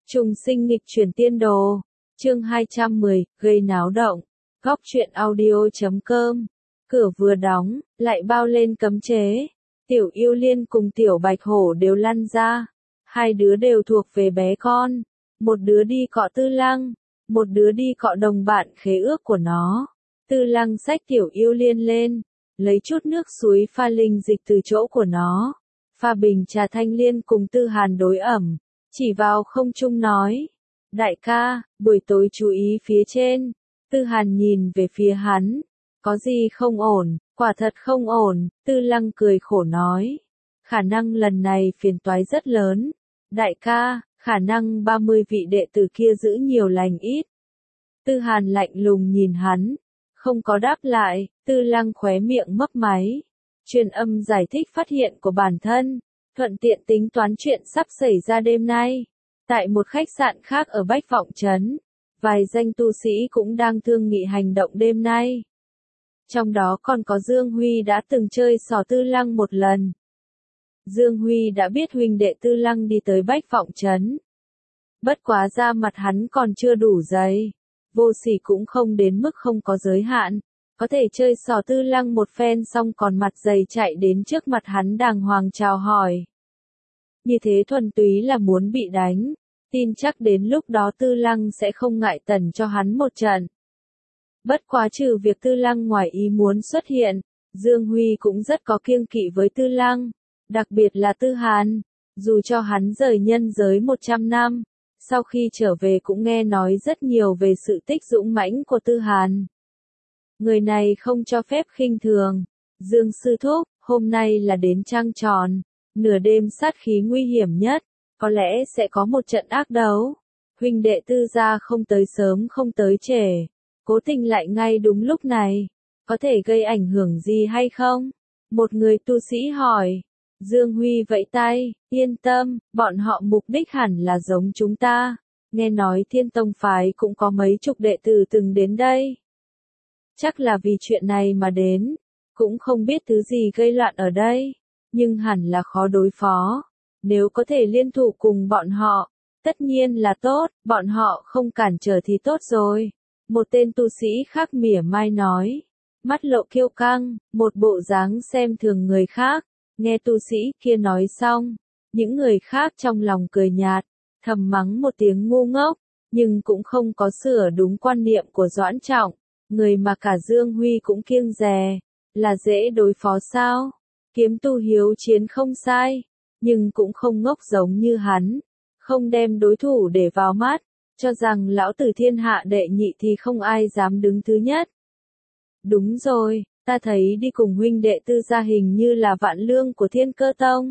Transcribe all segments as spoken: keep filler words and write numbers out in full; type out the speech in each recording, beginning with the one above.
Trùng sinh nghịch chuyển tiên đồ. Chương hai trăm mười, gây náo động. Góc truyện audio chấm com. Cửa vừa đóng, lại bao lên cấm chế. Tiểu Yêu Liên cùng Tiểu Bạch Hổ đều lăn ra. Hai đứa đều thuộc về bé con. Một đứa đi cọ Tư Lăng, một đứa đi cọ đồng bạn khế ước của nó. Tư Lăng xách Tiểu Yêu Liên lên, lấy chút nước suối pha linh dịch từ chỗ của nó. Pha bình trà thanh liên cùng Tư Hàn đối ẩm, chỉ vào không trung nói. Đại ca, buổi tối chú ý phía trên. Tư Hàn nhìn về phía hắn. Có gì không ổn, quả thật không ổn, Tư Lăng cười khổ nói. Khả năng lần này phiền toái rất lớn. Đại ca, khả năng ba mươi vị đệ tử kia giữ nhiều lành ít. Tư Hàn lạnh lùng nhìn hắn, không có đáp lại. Tư Lăng khóe miệng mấp máy, truyền âm giải thích phát hiện của bản thân, thuận tiện tính toán chuyện sắp xảy ra đêm nay. Tại một khách sạn khác ở Bách Vọng Trấn, vài danh tu sĩ cũng đang thương nghị hành động đêm nay. Trong đó còn có Dương Huy đã từng chơi xò Tư Lăng một lần. Dương Huy đã biết huynh đệ Tư Lăng đi tới Bách Vọng Trấn. Bất quá da mặt hắn còn chưa đủ dày. Vô sỉ cũng không đến mức không có giới hạn. Có thể chơi xò Tư Lăng một phen xong còn mặt dày chạy đến trước mặt hắn đàng hoàng chào hỏi. Như thế thuần túy là muốn bị đánh. Tin chắc đến lúc đó Tư Lăng sẽ không ngại tần cho hắn một trận. Bất quá trừ việc Tư Lăng ngoài ý muốn xuất hiện, Dương Huy cũng rất có kiêng kỵ với Tư Lăng. Đặc biệt là Tư Hàn. Dù cho hắn rời nhân giới một trăm năm, sau khi trở về cũng nghe nói rất nhiều về sự tích dũng mãnh của Tư Hàn. Người này không cho phép khinh thường. Dương sư thúc, hôm nay là đến trăng tròn, nửa đêm sát khí nguy hiểm nhất, có lẽ sẽ có một trận ác đấu. Huynh đệ Tư gia không tới sớm không tới trễ, cố tình lại ngay đúng lúc này, có thể gây ảnh hưởng gì hay không? Một người tu sĩ hỏi. Dương Huy vẫy tay, yên tâm, bọn họ mục đích hẳn là giống chúng ta. Nghe nói Thiên Tông phái cũng có mấy chục đệ tử từng đến đây. Chắc là vì chuyện này mà đến, cũng không biết thứ gì gây loạn ở đây, nhưng hẳn là khó đối phó. Nếu có thể liên thủ cùng bọn họ, tất nhiên là tốt, bọn họ không cản trở thì tốt rồi. Một tên tu sĩ khác mỉa mai nói, mắt lộ kiêu căng, một bộ dáng xem thường người khác. Nghe tu sĩ kia nói xong, những người khác trong lòng cười nhạt, thầm mắng một tiếng ngu ngốc, nhưng cũng không có sửa đúng quan niệm của Doãn Trọng, người mà cả Dương Huy cũng kiêng dè, là dễ đối phó sao? Kiếm tu hiếu chiến không sai, nhưng cũng không ngốc giống như hắn, không đem đối thủ để vào mắt, cho rằng lão tử thiên hạ đệ nhị thì không ai dám đứng thứ nhất. Đúng rồi. Ta thấy đi cùng huynh đệ Tư gia hình như là Vạn Lương của Thiên Cơ Tông.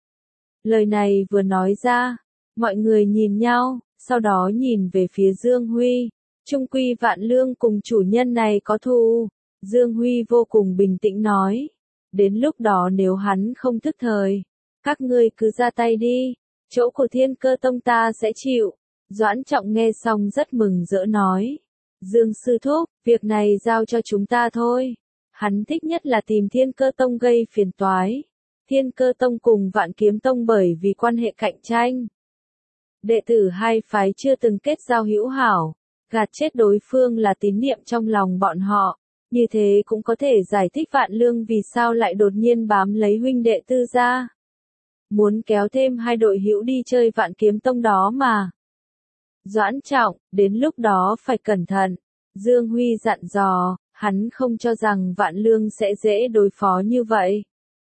Lời này vừa nói ra, mọi người nhìn nhau, sau đó nhìn về phía Dương Huy. Trung quy Vạn Lương cùng chủ nhân này có thù. Dương Huy vô cùng bình tĩnh nói. Đến lúc đó nếu hắn không thức thời, các ngươi cứ ra tay đi, chỗ của Thiên Cơ Tông ta sẽ chịu. Doãn Trọng nghe xong rất mừng rỡ nói. Dương sư thúc, việc này giao cho chúng ta thôi. Hắn thích nhất là tìm Thiên Cơ Tông gây phiền toái. Thiên Cơ Tông cùng Vạn Kiếm Tông bởi vì quan hệ cạnh tranh. Đệ tử hai phái chưa từng kết giao hữu hảo, gạt chết đối phương là tín niệm trong lòng bọn họ. Như thế cũng có thể giải thích Vạn Lương vì sao lại đột nhiên bám lấy huynh đệ Tư gia. Muốn kéo thêm hai đội hữu đi chơi Vạn Kiếm Tông đó mà. Doãn Trọng, đến lúc đó phải cẩn thận. Dương Huy dặn dò. Hắn không cho rằng Vạn Lương sẽ dễ đối phó như vậy.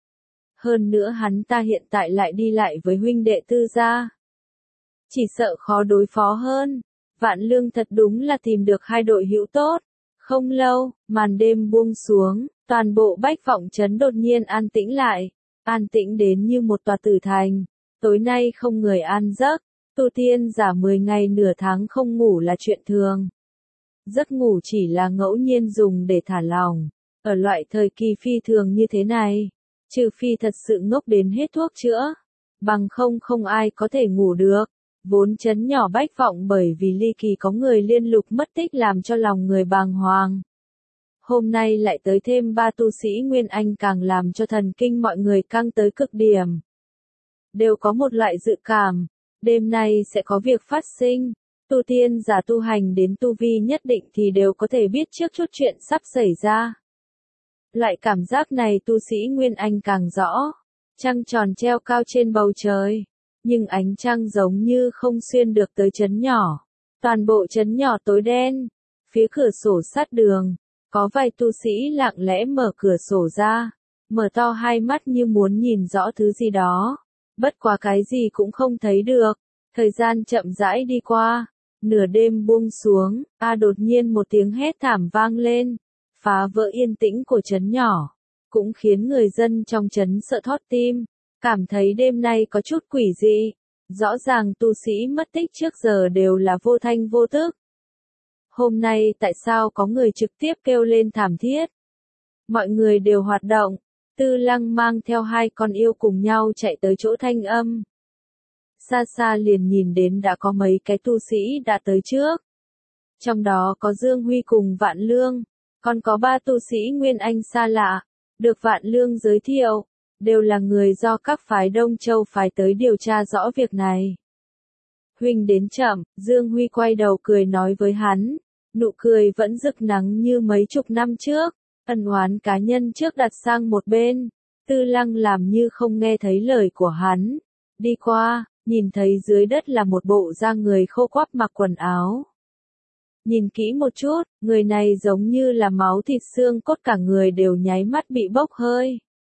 Hơn nữa hắn ta hiện tại lại đi lại với huynh đệ Tư gia. Chỉ sợ khó đối phó hơn. Vạn Lương thật đúng là tìm được hai đội hữu tốt. Không lâu, màn đêm buông xuống, toàn bộ Bách Vọng Trấn đột nhiên an tĩnh lại. An tĩnh đến như một tòa tử thành. Tối nay không người an giấc. Tu tiên giả mười ngày nửa tháng không ngủ là chuyện thường. Giấc ngủ chỉ là ngẫu nhiên dùng để thả lỏng. Ở loại thời kỳ phi thường như thế này, trừ phi thật sự ngốc đến hết thuốc chữa, bằng không không ai có thể ngủ được. Vốn trấn nhỏ Bách Vọng bởi vì ly kỳ có người liên lục mất tích làm cho lòng người bàng hoàng. Hôm nay lại tới thêm ba tu sĩ Nguyên Anh càng làm cho thần kinh mọi người căng tới cực điểm. Đều có một loại dự cảm, đêm nay sẽ có việc phát sinh. Tu tiên giả tu hành đến tu vi nhất định thì đều có thể biết trước chút chuyện sắp xảy ra. Loại cảm giác này tu sĩ Nguyên Anh càng rõ. Trăng tròn treo cao trên bầu trời, nhưng ánh trăng giống như không xuyên được tới trấn nhỏ. Toàn bộ trấn nhỏ tối đen. Phía cửa sổ sát đường, có vài tu sĩ lặng lẽ mở cửa sổ ra, mở to hai mắt như muốn nhìn rõ thứ gì đó. Bất quá cái gì cũng không thấy được. Thời gian chậm rãi đi qua, nửa đêm buông xuống, a đột nhiên một tiếng hét thảm vang lên, phá vỡ yên tĩnh của trấn nhỏ, cũng khiến người dân trong trấn sợ thót tim, cảm thấy đêm nay có chút quỷ dị. Rõ ràng tu sĩ mất tích trước giờ đều là vô thanh vô tức. Hôm nay tại sao có người trực tiếp kêu lên thảm thiết? Mọi người đều hoạt động, Tư Lăng mang theo hai con yêu cùng nhau chạy tới chỗ thanh âm. Xa xa liền nhìn đến đã có mấy cái tu sĩ đã tới trước. Trong đó có Dương Huy cùng Vạn Lương, còn có ba tu sĩ Nguyên Anh xa lạ, được Vạn Lương giới thiệu, đều là người do các phái Đông Châu phái tới điều tra rõ việc này. Huynh đến chậm, Dương Huy quay đầu cười nói với hắn, nụ cười vẫn rực nắng như mấy chục năm trước, ân oán cá nhân trước đặt sang một bên. Tư Lăng làm như không nghe thấy lời của hắn, đi qua, nhìn thấy dưới đất là một bộ da người khô quắp mặc quần áo. Nhìn kỹ một chút, người này giống như là máu thịt xương cốt, cả người đều nháy mắt bị bốc hơi.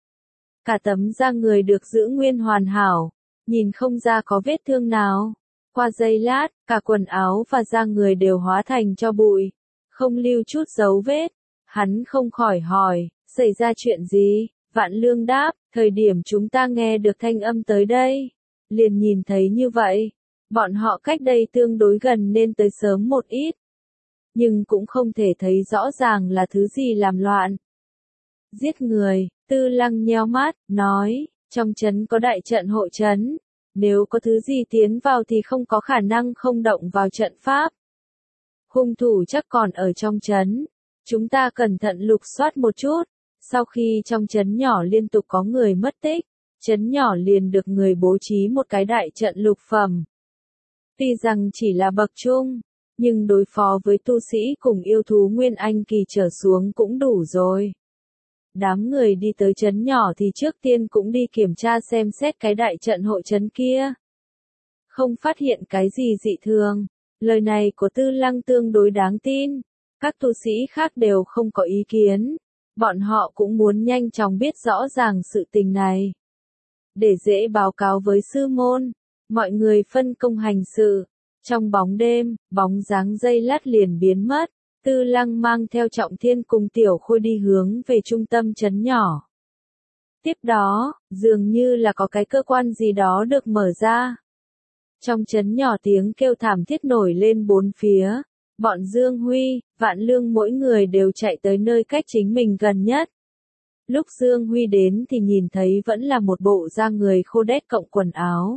Cả tấm da người được giữ nguyên hoàn hảo, nhìn không ra có vết thương nào. Qua giây lát, cả quần áo và da người đều hóa thành tro bụi, không lưu chút dấu vết. Hắn không khỏi hỏi, xảy ra chuyện gì? Vạn Lương đáp, thời điểm chúng ta nghe được thanh âm tới đây, liền nhìn thấy như vậy. Bọn họ cách đây tương đối gần nên tới sớm một ít, nhưng cũng không thể thấy rõ ràng là thứ gì làm loạn. Giết người, Tư Lăng nheo mắt, nói, trong trấn có đại trận hộ trấn, nếu có thứ gì tiến vào thì không có khả năng không động vào trận pháp. Hung thủ chắc còn ở trong trấn, chúng ta cẩn thận lục soát một chút. Sau khi trong trấn nhỏ liên tục có người mất tích, trấn nhỏ liền được người bố trí một cái đại trận lục phẩm. Tuy rằng chỉ là bậc trung, nhưng đối phó với tu sĩ cùng yêu thú Nguyên Anh kỳ trở xuống cũng đủ rồi. Đám người đi tới trấn nhỏ thì trước tiên cũng đi kiểm tra xem xét cái đại trận hộ trấn kia. Không phát hiện cái gì dị thường. Lời này của Tư Lăng tương đối đáng tin. Các tu sĩ khác đều không có ý kiến. Bọn họ cũng muốn nhanh chóng biết rõ ràng sự tình này, để dễ báo cáo với sư môn. Mọi người phân công hành sự. Trong bóng đêm, bóng dáng dây lát liền biến mất. Tư Lăng mang theo Trọng Thiên cùng Tiểu Khôi đi hướng về trung tâm trấn nhỏ. Tiếp đó, dường như là có cái cơ quan gì đó được mở ra. Trong trấn nhỏ tiếng kêu thảm thiết nổi lên bốn phía. Bọn Dương Huy, Vạn Lương mỗi người đều chạy tới nơi cách chính mình gần nhất. Lúc Dương Huy đến thì nhìn thấy vẫn là một bộ da người khô đét cộng quần áo.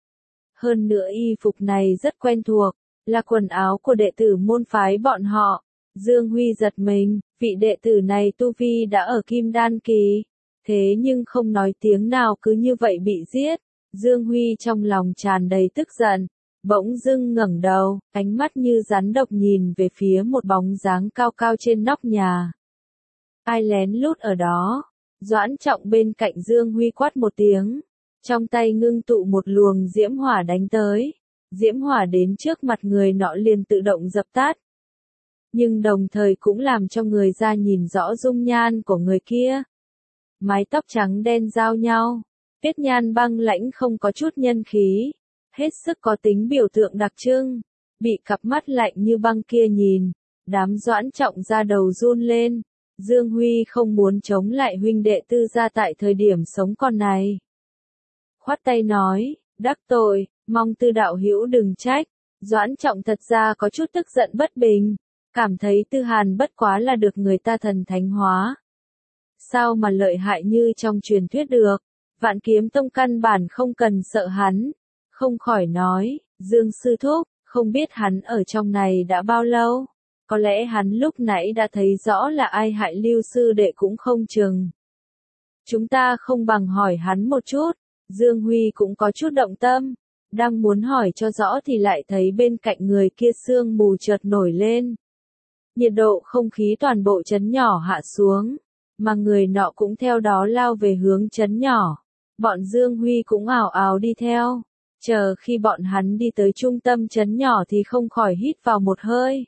Hơn nữa y phục này rất quen thuộc, là quần áo của đệ tử môn phái bọn họ. Dương Huy giật mình, vị đệ tử này tu vi đã ở Kim Đan kỳ, thế nhưng không nói tiếng nào cứ như vậy bị giết. Dương Huy trong lòng tràn đầy tức giận, bỗng dưng ngẩng đầu, ánh mắt như rắn độc nhìn về phía một bóng dáng cao cao trên nóc nhà. Ai lén lút ở đó? Doãn Trọng bên cạnh Dương Huy quát một tiếng, trong tay ngưng tụ một luồng diễm hỏa đánh tới. Diễm hỏa đến trước mặt người nọ liền tự động dập tắt, nhưng đồng thời cũng làm cho người ra nhìn rõ dung nhan của người kia. Mái tóc trắng đen giao nhau, tuyết nhan băng lãnh không có chút nhân khí, hết sức có tính biểu tượng đặc trưng. Bị cặp mắt lạnh như băng kia nhìn, đám Doãn Trọng ra đầu run lên. Dương Huy không muốn chống lại huynh đệ Tư gia tại thời điểm sống còn này. Khoát tay nói, đắc tội, mong Tư đạo hữu đừng trách. Doãn Trọng thật ra có chút tức giận bất bình, cảm thấy Tư Hàn bất quá là được người ta thần thánh hóa. Sao mà lợi hại như trong truyền thuyết được, Vạn Kiếm Tông căn bản không cần sợ hắn. Không khỏi nói, Dương sư thúc, không biết hắn ở trong này đã bao lâu, có lẽ hắn lúc nãy đã thấy rõ là ai hại Lưu sư đệ cũng không chừng. Chúng ta không bằng hỏi hắn một chút. Dương Huy cũng có chút động tâm, đang muốn hỏi cho rõ thì lại thấy bên cạnh người kia sương mù chợt nổi lên. Nhiệt độ không khí toàn bộ trấn nhỏ hạ xuống, mà người nọ cũng theo đó lao về hướng trấn nhỏ. Bọn Dương Huy cũng ào ào đi theo. Chờ khi bọn hắn đi tới trung tâm trấn nhỏ thì không khỏi hít vào một hơi.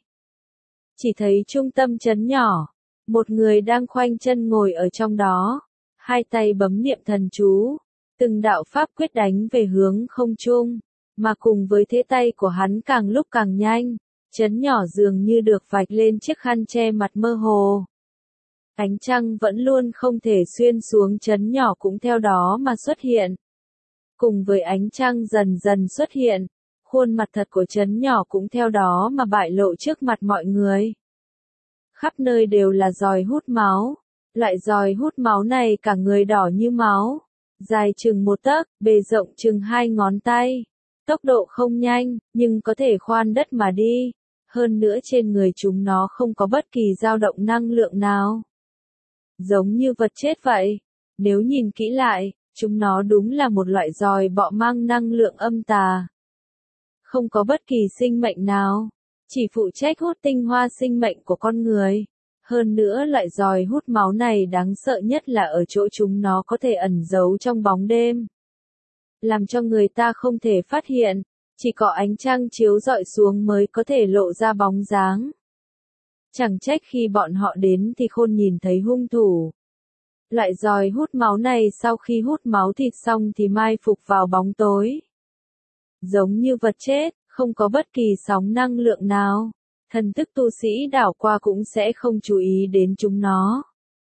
Chỉ thấy trung tâm trấn nhỏ, một người đang khoanh chân ngồi ở trong đó, hai tay bấm niệm thần chú, từng đạo pháp quyết đánh về hướng không trung, mà cùng với thế tay của hắn càng lúc càng nhanh, trấn nhỏ dường như được vạch lên chiếc khăn che mặt mơ hồ. Ánh trăng vẫn luôn không thể xuyên xuống trấn nhỏ cũng theo đó mà xuất hiện. Cùng với ánh trăng dần dần xuất hiện, khuôn mặt thật của trấn nhỏ cũng theo đó mà bại lộ trước mặt mọi người. Khắp nơi đều là giòi hút máu. Loại giòi hút máu này cả người đỏ như máu, dài chừng một tấc, bề rộng chừng hai ngón tay. Tốc độ không nhanh, nhưng có thể khoan đất mà đi. Hơn nữa trên người chúng nó không có bất kỳ dao động năng lượng nào. Giống như vật chết vậy. Nếu nhìn kỹ lại, chúng nó đúng là một loại giòi bọ mang năng lượng âm tà. Không có bất kỳ sinh mệnh nào, chỉ phụ trách hút tinh hoa sinh mệnh của con người. Hơn nữa loại giòi hút máu này đáng sợ nhất là ở chỗ chúng nó có thể ẩn giấu trong bóng đêm. Làm cho người ta không thể phát hiện, chỉ có ánh trăng chiếu rọi xuống mới có thể lộ ra bóng dáng. Chẳng trách khi bọn họ đến thì khôn nhìn thấy hung thủ. Loại giòi hút máu này sau khi hút máu thịt xong thì mai phục vào bóng tối. Giống như vật chết, không có bất kỳ sóng năng lượng nào. Thần thức tu sĩ đảo qua cũng sẽ không chú ý đến chúng nó.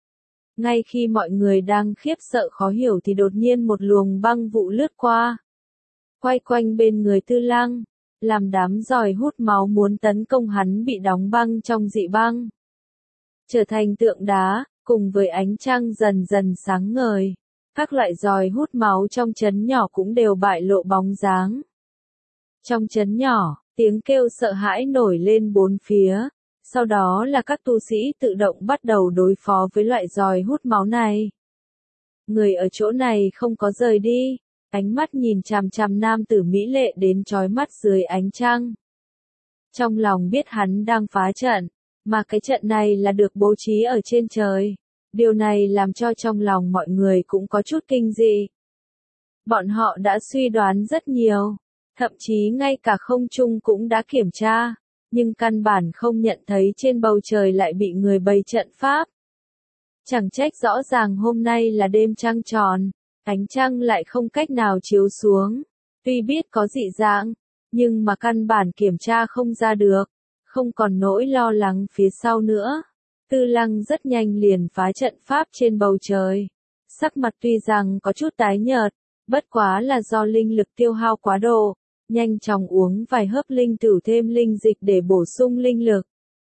Ngay khi mọi người đang khiếp sợ khó hiểu thì đột nhiên một luồng băng vụ lướt qua. Quay quanh bên người Tư Lăng, làm đám giòi hút máu muốn tấn công hắn bị đóng băng trong dị băng. Trở thành tượng đá, cùng với ánh trăng dần dần sáng ngời. Các loại giòi hút máu trong trấn nhỏ cũng đều bại lộ bóng dáng. Trong trấn nhỏ, tiếng kêu sợ hãi nổi lên bốn phía, sau đó là các tu sĩ tự động bắt đầu đối phó với loại giòi hút máu này. Người ở chỗ này không có rời đi, ánh mắt nhìn chằm chằm nam tử mỹ lệ đến chói mắt dưới ánh trăng. Trong lòng biết hắn đang phá trận, mà cái trận này là được bố trí ở trên trời. Điều này làm cho trong lòng mọi người cũng có chút kinh dị. Bọn họ đã suy đoán rất nhiều. Thậm chí ngay cả không trung cũng đã kiểm tra, nhưng căn bản không nhận thấy trên bầu trời lại bị người bày trận pháp. Chẳng trách rõ ràng hôm nay là đêm trăng tròn, ánh trăng lại không cách nào chiếu xuống. Tuy biết có dị dạng, nhưng mà căn bản kiểm tra không ra được, không còn nỗi lo lắng phía sau nữa. Tư Lăng rất nhanh liền phá trận pháp trên bầu trời. Sắc mặt tuy rằng có chút tái nhợt, bất quá là do linh lực tiêu hao quá độ. Nhanh chóng uống vài hớp linh tửu thêm linh dịch để bổ sung linh lực.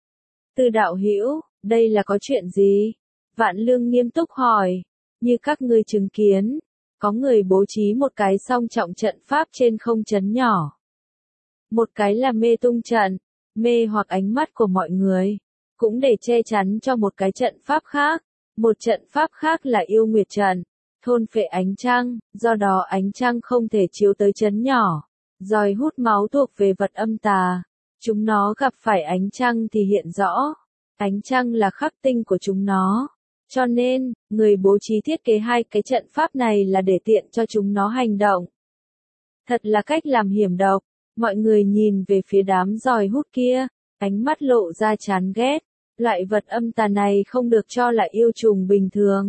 Tư đạo hữu, đây là có chuyện gì? Vạn Lương nghiêm túc hỏi. Như các ngươi chứng kiến, có người bố trí một cái song trọng trận pháp trên không trấn nhỏ. Một cái là mê tung trận, mê hoặc ánh mắt của mọi người, cũng để che chắn cho một cái trận pháp khác. Một trận pháp khác là yêu nguyệt trận, thôn phệ ánh trăng, do đó ánh trăng không thể chiếu tới trấn nhỏ. Giòi hút máu thuộc về vật âm tà. Chúng nó gặp phải ánh trăng thì hiện rõ. Ánh trăng là khắc tinh của chúng nó. Cho nên, người bố trí thiết kế hai cái trận pháp này là để tiện cho chúng nó hành động. Thật là cách làm hiểm độc. Mọi người nhìn về phía đám giòi hút kia, ánh mắt lộ ra chán ghét. Loại vật âm tà này không được cho là yêu trùng bình thường,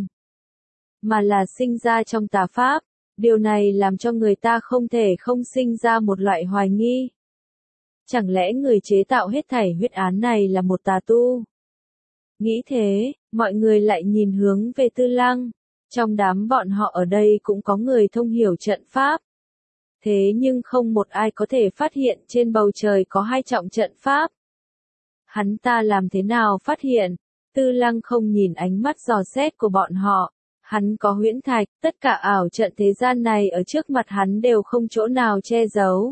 mà là sinh ra trong tà pháp. Điều này làm cho người ta không thể không sinh ra một loại hoài nghi. Chẳng lẽ người chế tạo hết thảy huyết án này là một tà tu? Nghĩ thế, mọi người lại nhìn hướng về Tư Lăng. Trong đám bọn họ ở đây cũng có người thông hiểu trận pháp. Thế nhưng không một ai có thể phát hiện trên bầu trời có hai trọng trận pháp. Hắn ta làm thế nào phát hiện? Tư Lăng không nhìn ánh mắt dò xét của bọn họ. Hắn có huyễn thạch, tất cả ảo trận thế gian này ở trước mặt hắn đều không chỗ nào che giấu.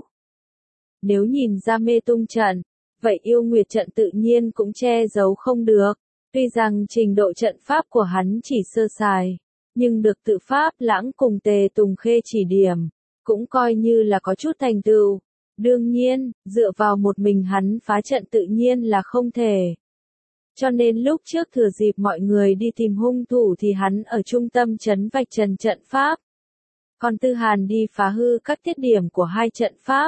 Nếu nhìn ra mê tung trận, vậy yêu nguyệt trận tự nhiên cũng che giấu không được. Tuy rằng trình độ trận pháp của hắn chỉ sơ sài, nhưng được tự pháp lãng cùng Tề Tùng Khê chỉ điểm. cũng coi như là có chút thành tựu. Đương nhiên, dựa vào một mình hắn phá trận tự nhiên là không thể. Cho nên lúc trước thừa dịp mọi người đi tìm hung thủ thì hắn ở trung tâm trấn vạch trần trận pháp. Còn Tư Hàn đi phá hư các tiết điểm của hai trận pháp.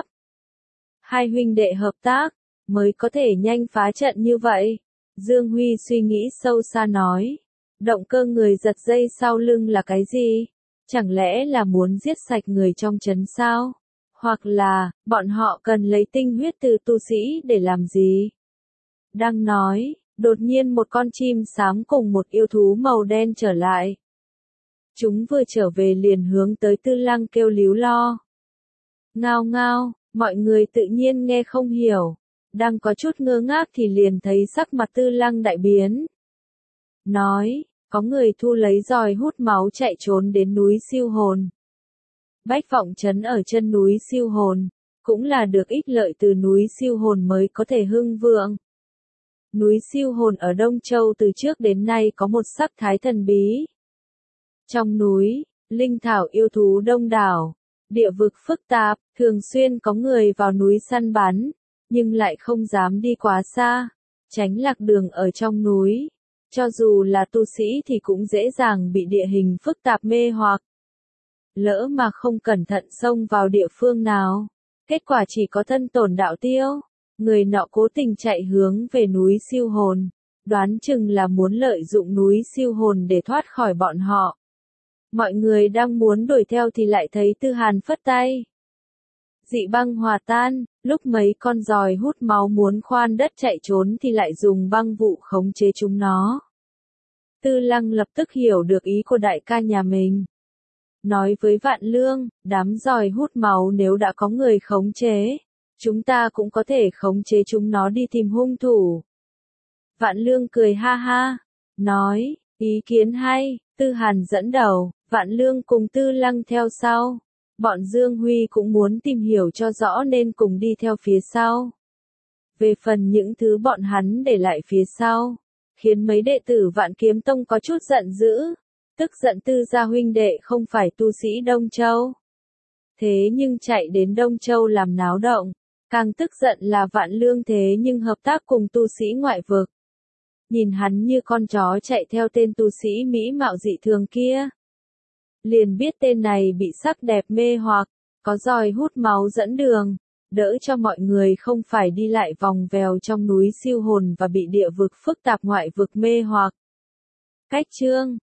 Hai huynh đệ hợp tác, mới có thể nhanh phá trận như vậy. Dương Huy suy nghĩ sâu xa nói. Động cơ người giật dây sau lưng là cái gì? Chẳng lẽ là muốn giết sạch người trong trấn sao? Hoặc là, bọn họ cần lấy tinh huyết từ tu sĩ để làm gì? Đang nói, đột nhiên một con chim xám cùng một yêu thú màu đen trở lại. Chúng vừa trở về liền hướng tới Tư Lăng kêu líu lo. Ngao ngao, mọi người tự nhiên nghe không hiểu. Đang có chút ngơ ngác thì liền thấy sắc mặt Tư Lăng đại biến. Nói, có người thu lấy roi hút máu chạy trốn đến núi Siêu Hồn. Bách Vọng Trấn ở chân núi Siêu Hồn, cũng là được ích lợi từ núi Siêu Hồn mới có thể hưng vượng. Núi Siêu Hồn ở Đông Châu từ trước đến nay có một sắc thái thần bí. Trong núi, linh thảo yêu thú đông đảo, địa vực phức tạp, thường xuyên có người vào núi săn bắn, nhưng lại không dám đi quá xa, tránh lạc đường ở trong núi. Cho dù là tu sĩ thì cũng dễ dàng bị địa hình phức tạp mê hoặc. Lỡ mà không cẩn thận xông vào địa phương nào, kết quả chỉ có thân tổn đạo tiêu. Người nọ cố tình chạy hướng về núi Siêu Hồn, đoán chừng là muốn lợi dụng núi Siêu Hồn để thoát khỏi bọn họ. Mọi người đang muốn đuổi theo thì lại thấy Tư Hàn phất tay. Dị băng hòa tan, lúc mấy con giòi hút máu muốn khoan đất chạy trốn thì lại dùng băng vụ khống chế chúng nó. Tư Lăng lập tức hiểu được ý của đại ca nhà mình. Nói với Vạn Lương, đám giòi hút máu nếu đã có người khống chế, chúng ta cũng có thể khống chế chúng nó đi tìm hung thủ. Vạn Lương cười ha ha, nói, ý kiến hay. Tư Hàn dẫn đầu, Vạn Lương cùng Tư Lăng theo sau. Bọn Dương Huy cũng muốn tìm hiểu cho rõ nên cùng đi theo phía sau. Về phần những thứ bọn hắn để lại phía sau, khiến mấy đệ tử Vạn Kiếm Tông có chút giận dữ. Tức giận Tư gia huynh đệ không phải tu sĩ Đông Châu. Thế nhưng chạy đến Đông Châu làm náo động. Càng tức giận là Vạn Lương thế nhưng hợp tác cùng tu sĩ ngoại vực. Nhìn hắn như con chó chạy theo tên tu sĩ mỹ mạo dị thường kia. Liền biết tên này bị sắc đẹp mê hoặc, có roi hút máu dẫn đường, đỡ cho mọi người không phải đi lại vòng vèo trong núi Siêu Hồn và bị địa vực phức tạp ngoại vực mê hoặc. Cách chương